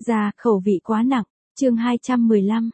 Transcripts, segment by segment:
Ra, khẩu vị quá nặng. Chương 215.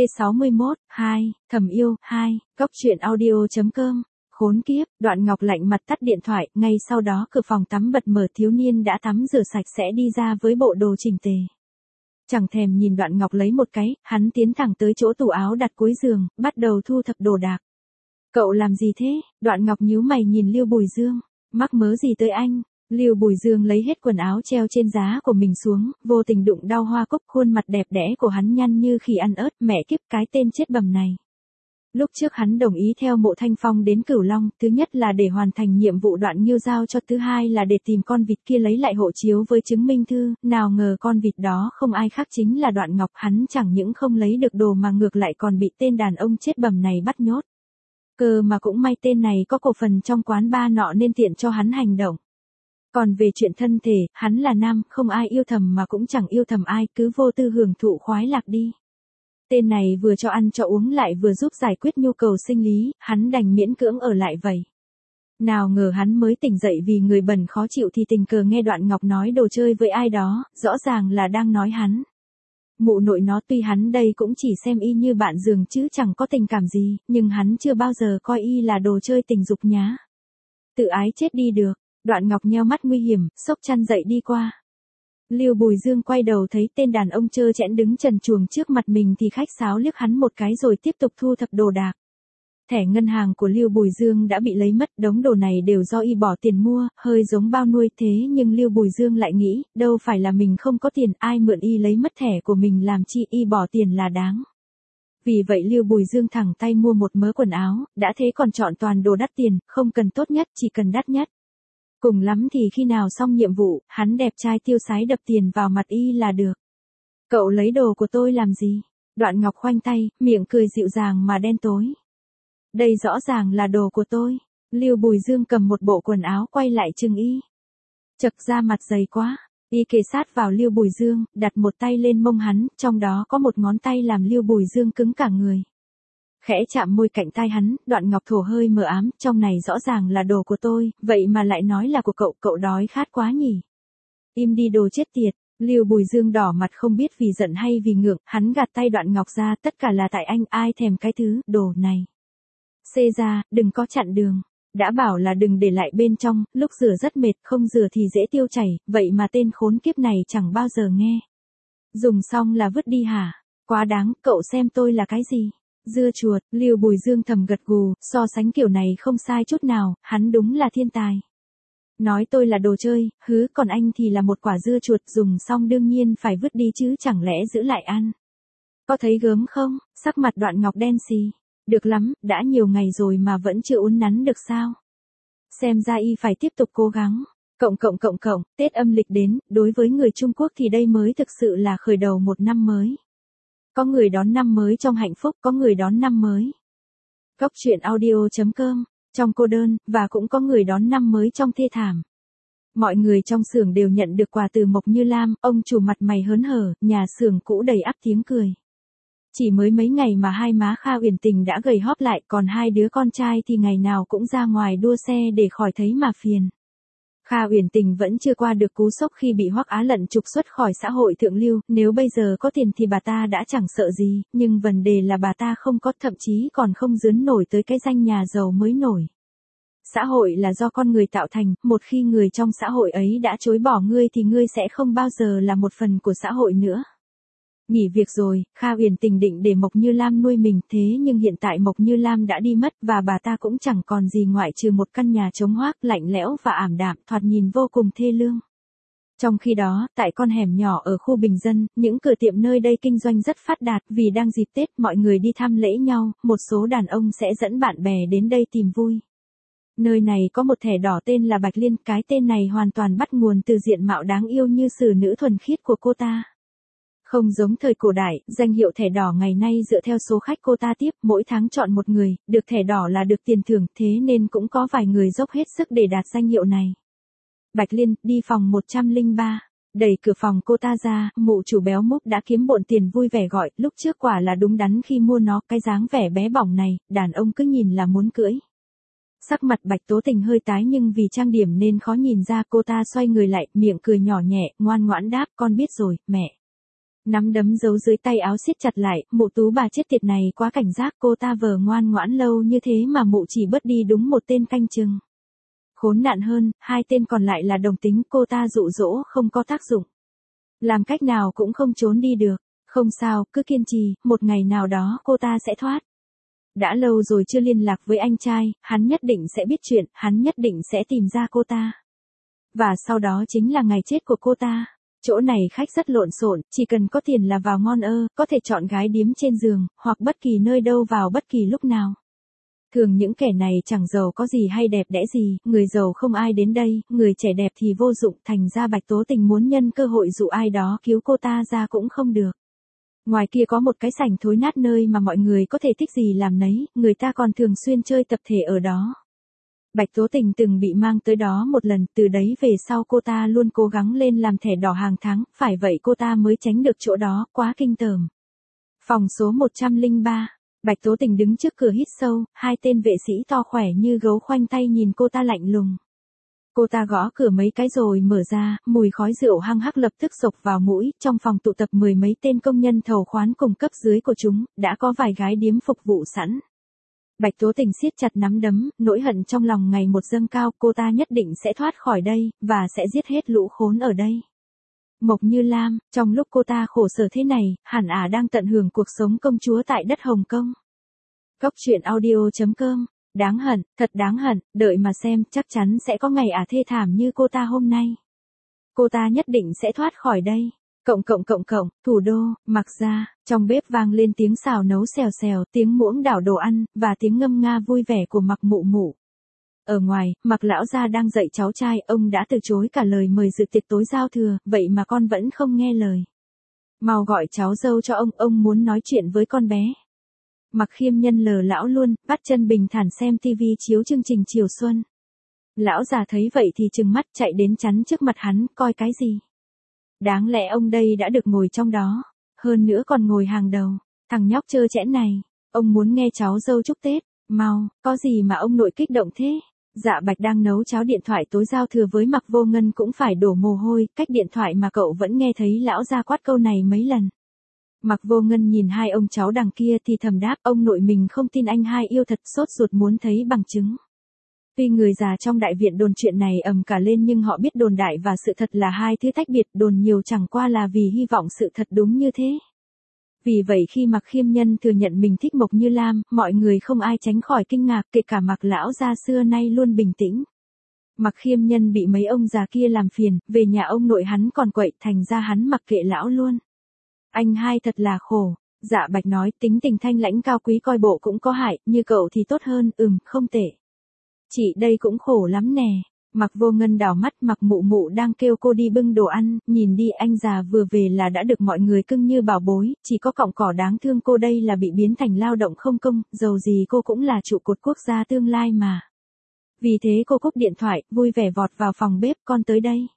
V61, 2, thầm yêu, 2, góc truyện audio.com. Khốn kiếp, Đoạn Ngọc lạnh mặt tắt điện thoại, ngay sau đó cửa phòng tắm bật mở, thiếu niên đã tắm rửa sạch sẽ đi ra với bộ đồ chỉnh tề. Chẳng thèm nhìn Đoạn Ngọc lấy một cái, hắn tiến thẳng tới chỗ tủ áo đặt cuối giường, bắt đầu thu thập đồ đạc. Cậu làm gì thế? Đoạn Ngọc nhíu mày nhìn Lưu Bùi Dương, mắc mớ gì tới anh? Lưu Bùi Dương lấy hết quần áo treo trên giá của mình xuống, vô tình đụng đau hoa cúc, khuôn mặt đẹp đẽ của hắn nhăn như khỉ ăn ớt, mẹ kiếp cái tên chết bầm này. Lúc trước hắn đồng ý theo Mộ Thanh Phong đến Cửu Long, thứ nhất là để hoàn thành nhiệm vụ Đoạn Nghiêu giao cho, thứ hai là để tìm con vịt kia lấy lại hộ chiếu với chứng minh thư, nào ngờ con vịt đó không ai khác chính là Đoạn Ngọc, hắn chẳng những không lấy được đồ mà ngược lại còn bị tên đàn ông chết bầm này bắt nhốt. Cơ mà cũng may tên này có cổ phần trong quán bar nọ nên tiện cho hắn hành động. Còn về chuyện thân thể, hắn là nam, không ai yêu thầm mà cũng chẳng yêu thầm ai, cứ vô tư hưởng thụ khoái lạc đi. Tên này vừa cho ăn cho uống lại vừa giúp giải quyết nhu cầu sinh lý, hắn đành miễn cưỡng ở lại vậy. Nào ngờ hắn mới tỉnh dậy vì người bẩn khó chịu thì tình cờ nghe Đoạn Ngọc nói đồ chơi với ai đó, rõ ràng là đang nói hắn. Mụ nội nó, tuy hắn đây cũng chỉ xem y như bạn giường chứ chẳng có tình cảm gì, nhưng hắn chưa bao giờ coi y là đồ chơi tình dục nhá. Tự ái chết đi được. Đoạn Ngọc nheo mắt nguy hiểm, xốc chăn dậy đi qua. Lưu Bùi Dương quay đầu thấy tên đàn ông trơ trẽn đứng trần truồng trước mặt mình thì khách sáo liếc hắn một cái rồi tiếp tục thu thập đồ đạc. Thẻ ngân hàng của Lưu Bùi Dương đã bị lấy mất, đống đồ này đều do y bỏ tiền mua, hơi giống bao nuôi, thế nhưng Lưu Bùi Dương lại nghĩ, đâu phải là mình không có tiền, ai mượn y lấy mất thẻ của mình làm chi, y bỏ tiền là đáng. Vì vậy Lưu Bùi Dương thẳng tay mua một mớ quần áo, đã thế còn chọn toàn đồ đắt tiền, không cần tốt nhất, chỉ cần đắt nhất. Cùng lắm thì khi nào xong nhiệm vụ, hắn đẹp trai tiêu sái đập tiền vào mặt y là được. Cậu lấy đồ của tôi làm gì? Đoạn Ngọc khoanh tay, miệng cười dịu dàng mà đen tối. Đây rõ ràng là đồ của tôi. Lưu Bùi Dương cầm một bộ quần áo quay lại chừng y. Chật ra mặt dày quá. Y kề sát vào Lưu Bùi Dương, đặt một tay lên mông hắn, trong đó có một ngón tay làm Lưu Bùi Dương cứng cả người. Khẽ chạm môi cạnh tai hắn, Đoạn Ngọc thổ hơi mờ ám, trong này rõ ràng là đồ của tôi, vậy mà lại nói là của cậu, cậu đói khát quá nhỉ? Im đi đồ chết tiệt. Lưu Bùi Dương đỏ mặt không biết vì giận hay vì ngượng, hắn gạt tay Đoạn Ngọc ra, tất cả là tại anh, ai thèm cái thứ đồ này. Xê ra, đừng có chặn đường. Đã bảo là đừng để lại bên trong, lúc rửa rất mệt, không rửa thì dễ tiêu chảy, vậy mà tên khốn kiếp này chẳng bao giờ nghe. Dùng xong là vứt đi hả? Quá đáng, cậu xem tôi là cái gì? Dưa chuột. Lưu Bùi Dương thầm gật gù, so sánh kiểu này không sai chút nào, hắn đúng là thiên tài. Nói tôi là đồ chơi, còn anh thì là một quả dưa chuột, dùng xong đương nhiên phải vứt đi chứ chẳng lẽ giữ lại ăn. Có thấy gớm không? Sắc mặt Đoạn Ngọc đen xì. Được lắm, đã nhiều ngày rồi mà vẫn chưa uốn nắn được sao? Xem ra y phải tiếp tục cố gắng. Cộng, Tết âm lịch đến, đối với người Trung Quốc thì đây mới thực sự là khởi đầu một năm mới. Có người đón năm mới trong hạnh phúc, có người đón năm mới. Góc truyện audio.com, trong cô đơn, và cũng có người đón năm mới trong thê thảm. Mọi người trong xưởng đều nhận được quà từ Mộc Như Lam, ông chủ mặt mày hớn hở, nhà xưởng cũ đầy ắp tiếng cười. Chỉ mới mấy ngày mà hai má Kha Uyển Tình đã gầy hóp lại, còn hai đứa con trai thì ngày nào cũng ra ngoài đua xe để khỏi thấy mà phiền. Kha Uyển Tình vẫn chưa qua được cú sốc khi bị Hoắc Á Lận trục xuất khỏi xã hội thượng lưu, nếu bây giờ có tiền thì bà ta đã chẳng sợ gì, nhưng vấn đề là bà ta không có, thậm chí còn không dướn nổi tới cái danh nhà giàu mới nổi. Xã hội là do con người tạo thành, một khi người trong xã hội ấy đã chối bỏ ngươi thì ngươi sẽ không bao giờ là một phần của xã hội nữa. Nghỉ việc rồi, Kha Uyển Tình định để Mộc Như Lam nuôi mình, thế nhưng hiện tại Mộc Như Lam đã đi mất và bà ta cũng chẳng còn gì ngoại trừ một căn nhà trống hoác, lạnh lẽo và ảm đạm, thoạt nhìn vô cùng thê lương. Trong khi đó, tại con hẻm nhỏ ở khu bình dân, những cửa tiệm nơi đây kinh doanh rất phát đạt, vì đang dịp Tết mọi người đi thăm lễ nhau, một số đàn ông sẽ dẫn bạn bè đến đây tìm vui. Nơi này có một thẻ đỏ tên là Bạch Liên, cái tên này hoàn toàn bắt nguồn từ diện mạo đáng yêu như xử nữ thuần khiết của cô ta. Không giống thời cổ đại, danh hiệu thẻ đỏ ngày nay dựa theo số khách cô ta tiếp, mỗi tháng chọn một người, được thẻ đỏ là được tiền thưởng, thế nên cũng có vài người dốc hết sức để đạt danh hiệu này. Bạch Liên, đi phòng 103. Đẩy cửa phòng cô ta ra, mụ chủ béo múp đã kiếm bộn tiền vui vẻ gọi, lúc trước quả là đúng đắn khi mua nó, cái dáng vẻ bé bỏng này, đàn ông cứ nhìn là muốn cưỡi. Sắc mặt Bạch Tố Tình hơi tái nhưng vì trang điểm nên khó nhìn ra, cô ta xoay người lại, miệng cười nhỏ nhẹ, ngoan ngoãn đáp, con biết rồi, mẹ. Nắm đấm giấu dưới tay áo siết chặt lại, mụ tú bà chết tiệt này quá cảnh giác, cô ta vờ ngoan ngoãn lâu như thế mà mụ chỉ bớt đi đúng một tên canh chừng. Khốn nạn hơn, hai tên còn lại là đồng tính, cô ta dụ dỗ không có tác dụng. Làm cách nào cũng không trốn đi được. Không sao, cứ kiên trì, một ngày nào đó cô ta sẽ thoát. Đã lâu rồi chưa liên lạc với anh trai, hắn nhất định sẽ biết chuyện, hắn nhất định sẽ tìm ra cô ta. Và sau đó chính là ngày chết của cô ta. Chỗ này khách rất lộn xộn, chỉ cần có tiền là vào ngon có thể chọn gái điếm trên giường, hoặc bất kỳ nơi đâu vào bất kỳ lúc nào. Thường những kẻ này chẳng giàu có gì hay đẹp đẽ gì, người giàu không ai đến đây, người trẻ đẹp thì vô dụng, thành ra Bạch Tố Tình muốn nhân cơ hội dụ ai đó cứu cô ta ra cũng không được. Ngoài kia có một cái sảnh thối nát nơi mà mọi người có thể thích gì làm nấy, người ta còn thường xuyên chơi tập thể ở đó. Bạch Tố Tình từng bị mang tới đó một lần, từ đấy về sau cô ta luôn cố gắng lên làm thẻ đỏ hàng tháng, phải vậy cô ta mới tránh được chỗ đó, quá kinh tởm. Phòng số 103, Bạch Tố Tình đứng trước cửa hít sâu, hai tên vệ sĩ to khỏe như gấu khoanh tay nhìn cô ta lạnh lùng. Cô ta gõ cửa mấy cái rồi mở ra, mùi khói rượu hăng hắc lập tức xộc vào mũi, trong phòng tụ tập mười mấy tên công nhân thầu khoán cùng cấp dưới của chúng, đã có vài gái điếm phục vụ sẵn. Bạch Tố Tình siết chặt nắm đấm, nỗi hận trong lòng ngày một dâng cao, cô ta nhất định sẽ thoát khỏi đây, và sẽ giết hết lũ khốn ở đây. Mộc Như Lam, trong lúc cô ta khổ sở thế này, hẳn đang tận hưởng cuộc sống công chúa tại đất Hồng Kông. Góc truyện audio.com, đáng hận, thật đáng hận, đợi mà xem, chắc chắn sẽ có ngày thê thảm như cô ta hôm nay. Cô ta nhất định sẽ thoát khỏi đây. Thủ đô, Mặc Gia, trong bếp vang lên tiếng xào nấu xèo xèo, tiếng muỗng đảo đồ ăn, và tiếng ngâm nga vui vẻ của Mặc Mụ Mụ. Ở ngoài, Mặc lão gia đang dạy cháu trai, ông đã từ chối cả lời mời dự tiệc tối giao thừa, vậy mà con vẫn không nghe lời. Mau gọi cháu dâu cho ông muốn nói chuyện với con bé. Mặc Khiêm Nhân lờ lão luôn, bắt chân bình thản xem tivi chiếu chương trình chiều xuân. Lão già thấy vậy thì trừng mắt chạy đến chắn trước mặt hắn, coi cái gì. Đáng lẽ ông đây đã được ngồi trong đó, hơn nữa còn ngồi hàng đầu. Thằng nhóc trơ trẽn này, ông muốn nghe cháu dâu chúc Tết, mau, có gì mà ông nội kích động thế? Dạ Bạch đang nấu cháo điện thoại tối giao thừa với Mặc Vô Ngân cũng phải đổ mồ hôi, cách điện thoại mà cậu vẫn nghe thấy lão gia quát câu này mấy lần. Mặc Vô Ngân nhìn hai ông cháu đằng kia thì thầm đáp, ông nội mình không tin anh hai yêu thật, sốt ruột muốn thấy bằng chứng. Tuy người già trong đại viện đồn chuyện này ầm cả lên nhưng họ biết đồn đại và sự thật là hai thứ tách biệt, đồn nhiều chẳng qua là vì hy vọng sự thật đúng như thế. Vì vậy khi Mặc Khiêm Nhân thừa nhận mình thích Mộc Như Lam, mọi người không ai tránh khỏi kinh ngạc, kể cả Mặc lão gia xưa nay luôn bình tĩnh. Mặc Khiêm Nhân bị mấy ông già kia làm phiền, về nhà ông nội hắn còn quậy, thành ra hắn mặc kệ lão luôn. Anh hai thật là khổ. Dạ Bạch nói, tính tình thanh lãnh cao quý coi bộ cũng có hại, như cậu thì tốt hơn, không tệ. Chị đây cũng khổ lắm nè. Mặc Vô Ngân đảo mắt, Mặc Mụ Mụ đang kêu cô đi bưng đồ ăn, nhìn đi anh già vừa về là đã được mọi người cưng như bảo bối, chỉ có cọng cỏ đáng thương cô đây là bị biến thành lao động không công, dầu gì cô cũng là trụ cột quốc gia tương lai mà. Vì thế cô cúp điện thoại, vui vẻ vọt vào phòng bếp, con tới đây.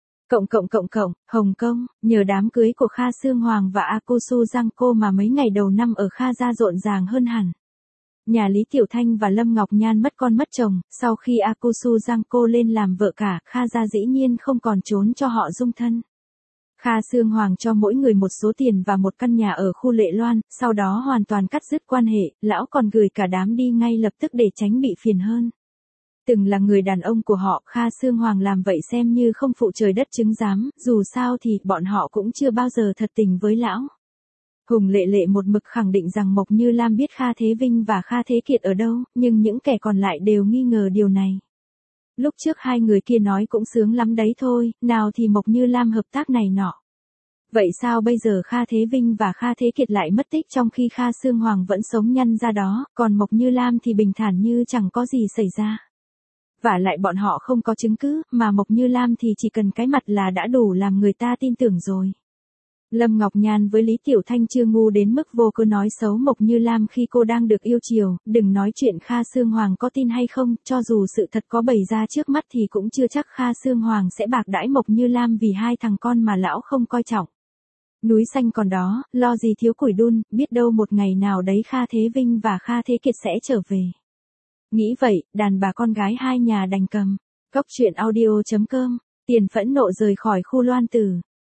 Hồng Kông, nhờ đám cưới của Kha Sương Hoàng và Akusu Giangco mà mấy ngày đầu năm ở Kha gia rộn ràng hơn hẳn. Nhà Lý Tiểu Thanh và Lâm Ngọc Nhan mất con mất chồng, sau khi Akusu Giangco lên làm vợ cả, Kha gia dĩ nhiên không còn trốn cho họ dung thân. Kha Sương Hoàng cho mỗi người một số tiền và một căn nhà ở khu Lệ Loan, sau đó hoàn toàn cắt dứt quan hệ, lão còn gửi cả đám đi ngay lập tức để tránh bị phiền hơn. Từng là người đàn ông của họ, Kha Sương Hoàng làm vậy xem như không phụ trời đất chứng giám, dù sao thì bọn họ cũng chưa bao giờ thật tình với lão. Hùng Lệ Lệ một mực khẳng định rằng Mộc Như Lam biết Kha Thế Vinh và Kha Thế Kiệt ở đâu, nhưng những kẻ còn lại đều nghi ngờ điều này. Lúc trước hai người kia nói cũng sướng lắm đấy thôi, nào thì Mộc Như Lam hợp tác này nọ. Vậy sao bây giờ Kha Thế Vinh và Kha Thế Kiệt lại mất tích trong khi Kha Sương Hoàng vẫn sống nhăn ra đó, còn Mộc Như Lam thì bình thản như chẳng có gì xảy ra. Vả lại bọn họ không có chứng cứ, mà Mộc Như Lam thì chỉ cần cái mặt là đã đủ làm người ta tin tưởng rồi. Lâm Ngọc Nhan với Lý Tiểu Thanh chưa ngu đến mức vô cớ nói xấu Mộc Như Lam khi cô đang được yêu chiều, đừng nói chuyện Kha Sương Hoàng có tin hay không, cho dù sự thật có bày ra trước mắt thì cũng chưa chắc Kha Sương Hoàng sẽ bạc đãi Mộc Như Lam vì hai thằng con mà lão không coi trọng. Núi xanh còn đó, lo gì thiếu củi đun, biết đâu một ngày nào đấy Kha Thế Vinh và Kha Thế Kiệt sẽ trở về. Nghĩ vậy, đàn bà con gái hai nhà đành cầm. Góc truyện audio.com, Tiền phẫn nộ rời khỏi khu Loan Tử.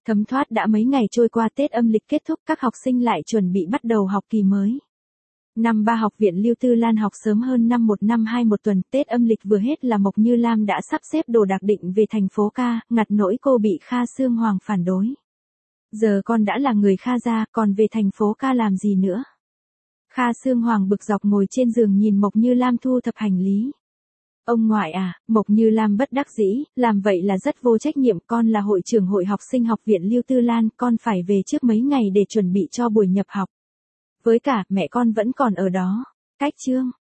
Thấm thoát đã mấy ngày trôi qua, Tết âm lịch kết thúc, các học sinh lại chuẩn bị bắt đầu học kỳ mới. Năm 3 học viện Lưu Tư Lan học sớm hơn năm 1 năm 2 một tuần, Tết âm lịch vừa hết là Mộc Như Lam đã sắp xếp đồ đạc định về thành phố ca, ngặt nỗi cô bị Kha Sương Hoàng phản đối. Giờ con đã là người Kha gia, còn về thành phố ca làm gì nữa? Kha Sương Hoàng bực dọc ngồi trên giường nhìn Mộc Như Lam thu thập hành lý. Ông ngoại à, Mộc Như Lam bất đắc dĩ, làm vậy là rất vô trách nhiệm, con là hội trưởng hội học sinh học viện Lưu Tư Lan, con phải về trước mấy ngày để chuẩn bị cho buổi nhập học. Với cả, mẹ con vẫn còn ở đó. Cách chương.